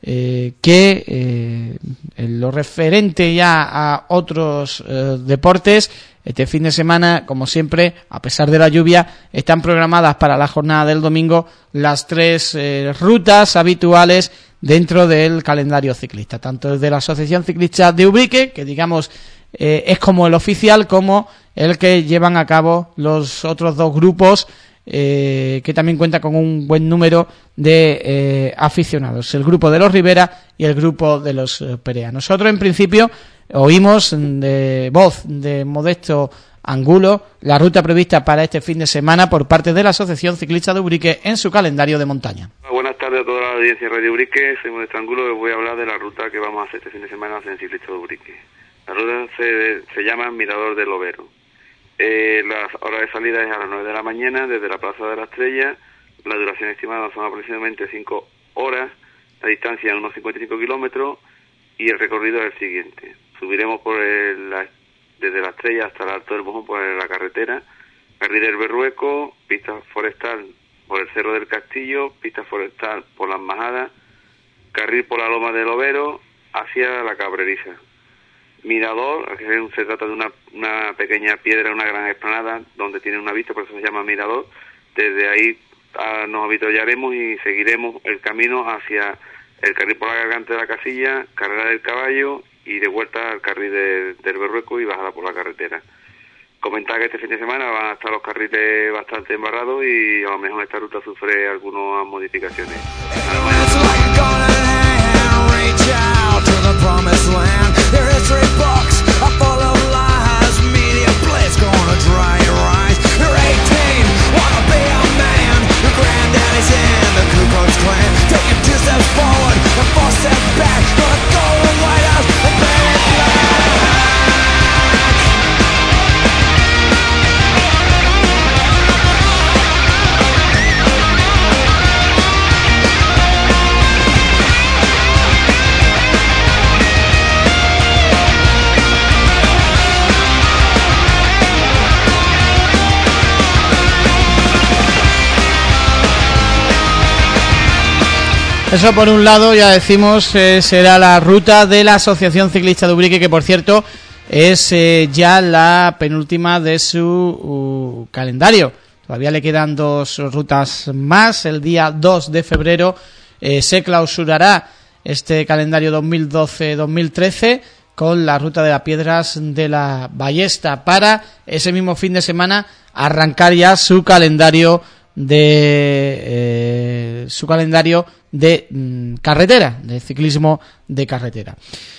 que en lo referente ya a otros deportes, este fin de semana, como siempre, a pesar de la lluvia, están programadas para la jornada del domingo las 3 rutas habituales dentro del calendario ciclista, tanto desde la Asociación Ciclista de Ubrique, que digamos es como el oficial, como el que llevan a cabo los otros 2 grupos que también cuenta con un buen número de aficionados, el grupo de los Rivera y el grupo de los Perea. Nosotros en principio oímos de voz de Modesto Angulo la ruta prevista para este fin de semana por parte de la Asociación Ciclista de Ubrique en su calendario de montaña. Buenas tardes a toda la audiencia de Radio Ubrique, soy Modesto Angulo y os voy a hablar de la ruta que vamos a hacer este fin de semana en Ciclista de Ubrique. La ruta se llama Mirador del Overo. La hora de salida es a las 9 de la mañana desde la Plaza de la Estrella. La duración estimada son aproximadamente 5 horas, la distancia es unos 55 kilómetros y el recorrido es el siguiente. Subiremos por la desde La Estrella hasta el Alto del Mojón por la carretera, carril del Berrueco, pista forestal por el Cerro del Castillo, pista forestal por Las Majadas, carril por la Loma del Overo hacia la Cabreriza. Mirador, que se trata de una pequeña piedra, una gran explanada donde tiene una vista, por eso se llama Mirador. Desde ahí nos avituallaremos y seguiremos el camino hacia el carril por la Garganta de la Casilla, Carrera del Caballo y de vuelta al carril del Berrueco y bajada por la carretera. Comentar que este fin de semana van a estar los carriles bastante embarrados y a lo mejor esta ruta sufre algunas modificaciones. Eso por un lado, ya decimos, será la ruta de la Asociación Ciclista de Ubrique, que por cierto es ya la penúltima de su calendario. Todavía le quedan 2 rutas más. El día 2 de febrero se clausurará este calendario 2012-2013 con la ruta de las Piedras de la Ballesta, para ese mismo fin de semana arrancar ya su calendario de carretera, de ciclismo de carretera.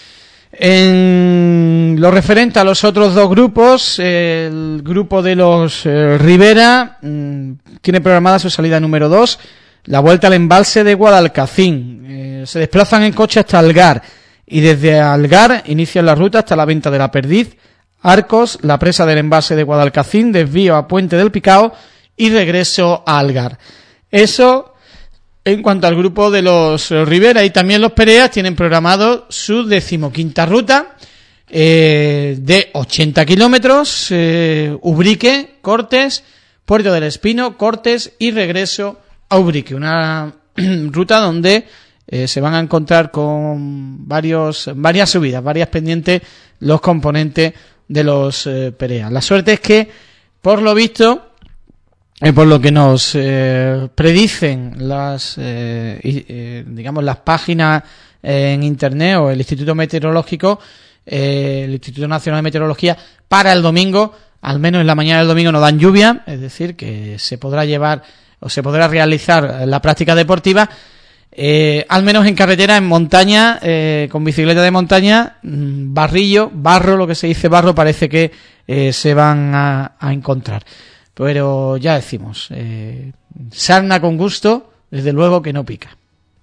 En lo referente a los otros 2 grupos, el grupo de los Ribera tiene programada su salida número 2, la vuelta al embalse de Guadalcacín. Se desplazan en coche hasta Algar y desde Algar inician la ruta hasta la Venta de la Perdiz, Arcos, la presa del embalse de Guadalcacín, desvío a Puente del Picao y regreso a Algar. Eso en cuanto al grupo de los Ribera. Y también los Pereas tienen programado su 15ª ruta de 80 kilómetros, Ubrique, Cortes, Puerto del Espino, Cortes y regreso a Ubrique. Una ruta donde se van a encontrar con varias subidas, varias pendientes los componentes de los Pereas. La suerte es que, por lo visto, por lo que nos predicen las las páginas en internet o el Instituto Meteorológico, el Instituto Nacional de Meteorología, para el domingo, al menos en la mañana del domingo, no dan lluvia, es decir, que se podrá llevar o se podrá realizar la práctica deportiva, al menos en carretera, en montaña, con bicicleta de montaña, barro, lo que se dice barro, parece que se van a encontrar. Pero ya decimos, sarna con gusto, desde luego que no pica.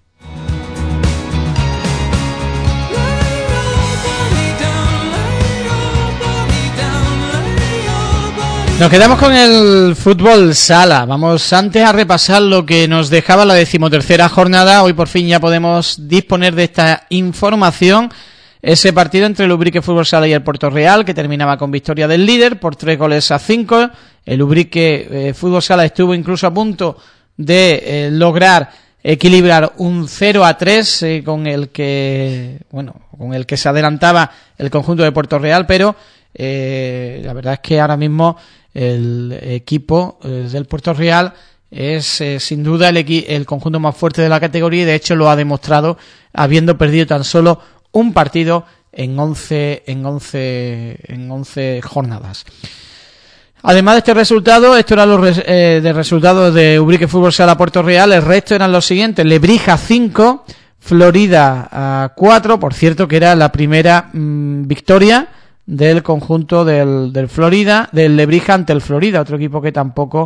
Nos quedamos con el fútbol sala. Vamos antes a repasar lo que nos dejaba la 13ª jornada. Hoy por fin ya podemos disponer de esta información. Ese partido entre el Ubrique Fútbol Sala y el Puerto Real, que terminaba con victoria del líder por 3-5. El Ubrique Fútbol Sala estuvo incluso a punto de lograr equilibrar un 0-3 con el que se adelantaba el conjunto de Puerto Real, pero la verdad es que ahora mismo el equipo del Puerto Real es sin duda el conjunto más fuerte de la categoría, y de hecho lo ha demostrado habiendo perdido tan solo un partido en 11 jornadas. Además de este resultado, estos eran los resultados de Ubrique Fútbol Sala Puerto Real. El resto eran los siguientes: Lebrija 5, Florida 4, por cierto que era la primera victoria del conjunto del Lebrija ante el Florida, otro equipo que tampoco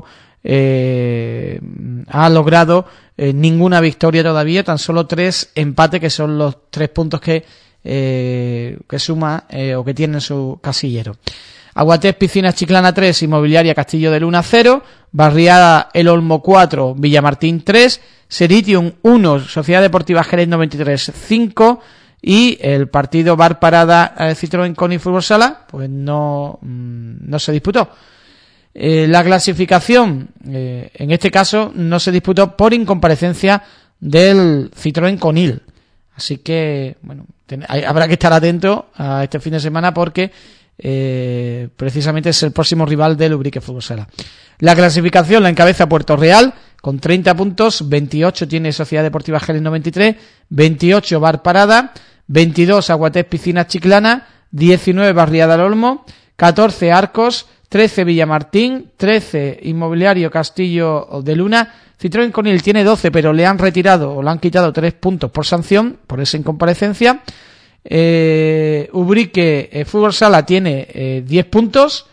ha logrado ninguna victoria todavía, tan solo 3 empates, que son los 3 puntos que suma o que tiene en su casillero. Aguatés Piscinas Chiclana 3, Inmobiliaria Castillo de Luna 0, Barriada El Olmo 4, Villamartín 3, Seritium 1, Sociedad Deportiva Jerez 93 5 y el partido Bar Parada Citroën Conil Fútbol Sala pues no se disputó. La clasificación en este caso no se disputó por incomparecencia del Citroën Conil, así que bueno, habrá que estar atento a este fin de semana porque precisamente es el próximo rival del Ubrique Fútbol Sala. La clasificación la encabeza Puerto Real con 30 puntos, 28 tiene Sociedad Deportiva Jerez 93, 28 Bar Parada, 22 Aguatés Piscinas Chiclana, 19 Barriada del Olmo, 14 Arcos, 13 Villamartín, 13 Inmobiliario Castillo de Luna. Citroën Conil tiene 12, pero le han retirado o le han quitado 3 puntos por sanción, por esa incomparecencia. Ubrique Fútbol Sala tiene 10 puntos.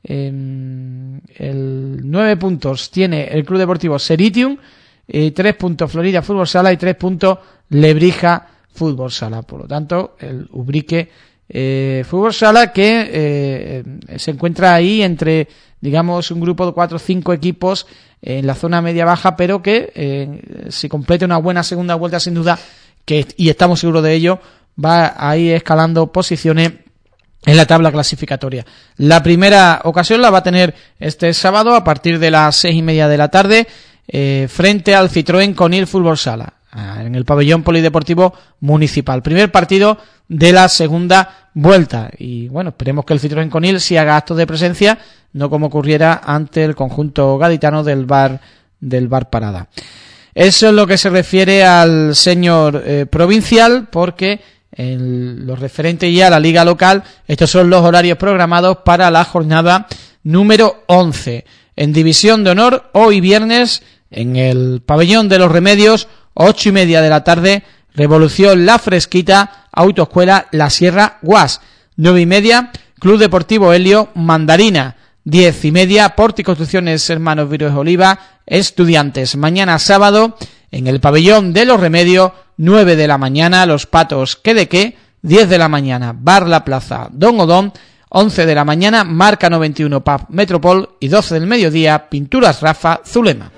9 puntos tiene el Club Deportivo Seritium, 3 puntos Florida Fútbol Sala y 3 puntos Lebrija Fútbol Sala. Por lo tanto, el Ubrique Fútbol Sala que se encuentra ahí entre, digamos, un grupo de 4 o 5 equipos en la zona media-baja, pero que si completa una buena segunda vuelta, sin duda, y estamos seguros de ello, va ahí escalando posiciones en la tabla clasificatoria. La primera ocasión la va a tener este sábado a partir de las 6:30 de la tarde frente al Citroën Conil Fútbol Sala en el pabellón polideportivo municipal. Primer partido de la segunda vuelta y bueno, esperemos que el Citroën Conil sí haga actos de presencia, no como ocurriera ante el conjunto gaditano del Bar Parada. Eso es lo que se refiere al señor provincial, porque en lo referente ya a la liga local, estos son los horarios programados para la jornada número 11. En División de Honor, hoy viernes, en el pabellón de los Remedios, 8:30 de la tarde, Revolución La Fresquita, Autoescuela La Sierra Guas. 9:30, Club Deportivo Helio Mandarina. 10:30, Porticonstrucciones Hermanos Virués Oliva, Estudiantes. Mañana sábado, en el pabellón de los Remedios, 9 de la mañana, Los Patos Quedequé, 10 de la mañana, Bar La Plaza Don Odón, 11 de la mañana, Marca 91 Pub Metropol y 12 del mediodía, Pinturas Rafa Zulema.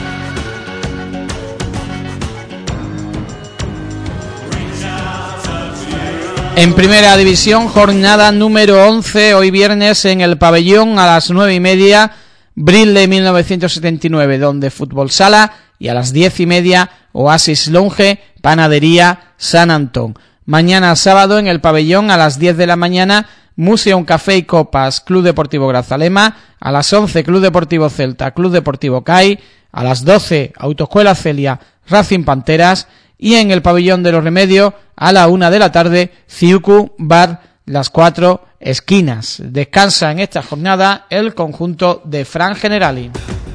En primera división, jornada número 11, hoy viernes en el pabellón a las 9:30, Brilde 1979, donde Fútbol Sala, y a las 10:30, Oasis Longe, Panadería San Antón. Mañana sábado en el pabellón a las 10 de la mañana, Museum Café y Copas, Club Deportivo Grazalema, a las 11 Club Deportivo Celta, Club Deportivo CAI, a las 12 Autoescuela Celia, Racing Panteras, y en el pabellón de los Remedios a la 1 de la tarde, Ciucu Bar Las Cuatro Esquinas. Descansa en esta jornada el conjunto de Fran Generali.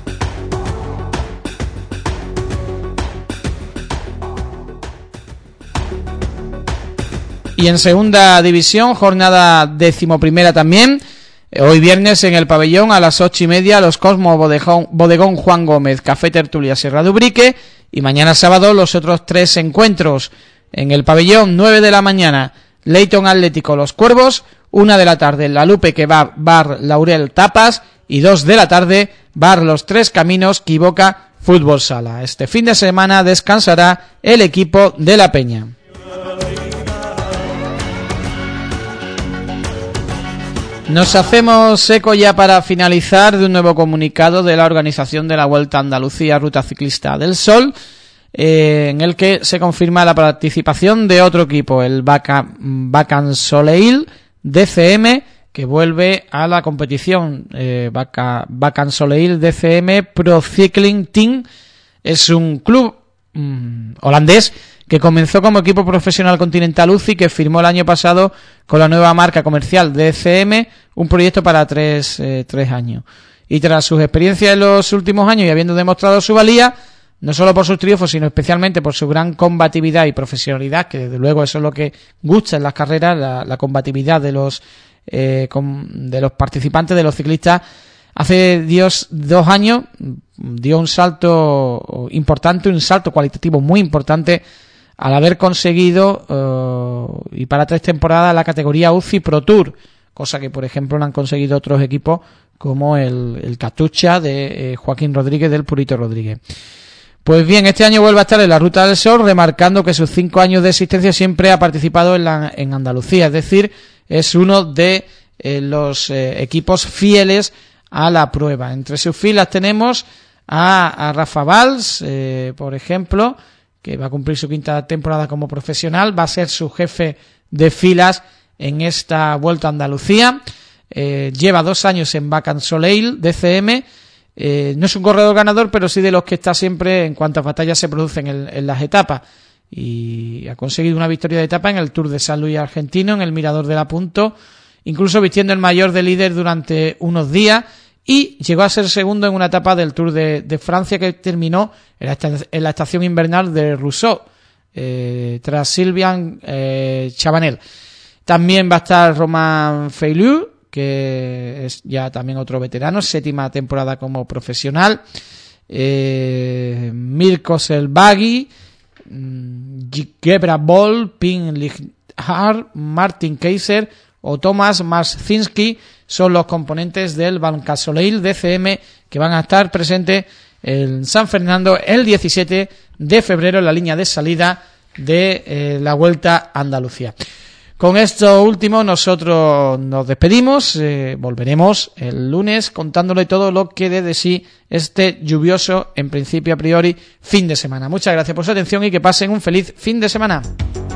Y en segunda división, jornada 11ª también, hoy viernes en el pabellón a las 8:30, los Cosmos Bodegón Juan Gómez, Café Tertulia Sierra de Ubrique, y mañana sábado los otros 3 encuentros. En el pabellón, 9 de la mañana, Leyton Atlético Los Cuervos, 1 de la tarde, La Lupe Kebab Bar Laurel Tapas, y 2 de la tarde, Bar Los Tres Caminos Quiboca Fútbol Sala. Este fin de semana descansará el equipo de La Peña. Nos hacemos eco ya para finalizar de un nuevo comunicado de la organización de la Vuelta a Andalucía Ruta Ciclista del Sol, en el que se confirma la participación de otro equipo, el Bacan Soleil DCM, que vuelve a la competición. Bacan Soleil DCM Pro Cycling Team es un club holandés que comenzó como equipo profesional Continental UCI, que firmó el año pasado con la nueva marca comercial DCM, un proyecto para 3 años. Y tras sus experiencias en los últimos años y habiendo demostrado su valía, no solo por sus triunfos, sino especialmente por su gran combatividad y profesionalidad, que desde luego eso es lo que gusta en las carreras, la combatividad de los participantes, de los ciclistas. Hace 2 años dio un salto importante, un salto cualitativo muy importante, al haber conseguido y para 3 temporadas la categoría UCI Pro Tour, cosa que por ejemplo no han conseguido otros equipos como el Catucha de Joaquín Rodríguez, del Purito Rodríguez. Pues bien, este año vuelve a estar en la Ruta del Sol, remarcando que sus 5 años de existencia siempre ha participado en Andalucía, es decir, es uno de los equipos fieles a la prueba. Entre sus filas tenemos a Rafa Valls, por ejemplo, que va a cumplir su 5ª temporada como profesional, va a ser su jefe de filas en esta Vuelta a Andalucía. Lleva 2 años en Bacan Soleil DCM. No es un corredor ganador, pero sí de los que está siempre en cuantas batallas se producen en las etapas, y ha conseguido una victoria de etapa en el Tour de San Luis argentino, en el Mirador del Apunto, incluso vistiendo el maillot de líder durante unos días, y llegó a ser segundo en una etapa del Tour de Francia que terminó en la estación invernal de Rousseau, tras Sylvain Chabanel. También va a estar Romain Feyenoord, que es ya también otro veterano, 7ª temporada como profesional, Mirko Selvagi, Gebra Boll, Pim Lichthart, Martin Keiser o Thomas Marcinski son los componentes del Bacan Soleil DCM que van a estar presentes en San Fernando el 17 de febrero en la línea de salida de la Vuelta a Andalucía. Con esto último nosotros nos despedimos, volveremos el lunes contándole todo lo que dé de sí este lluvioso, en principio a priori, fin de semana. Muchas gracias por su atención y que pasen un feliz fin de semana.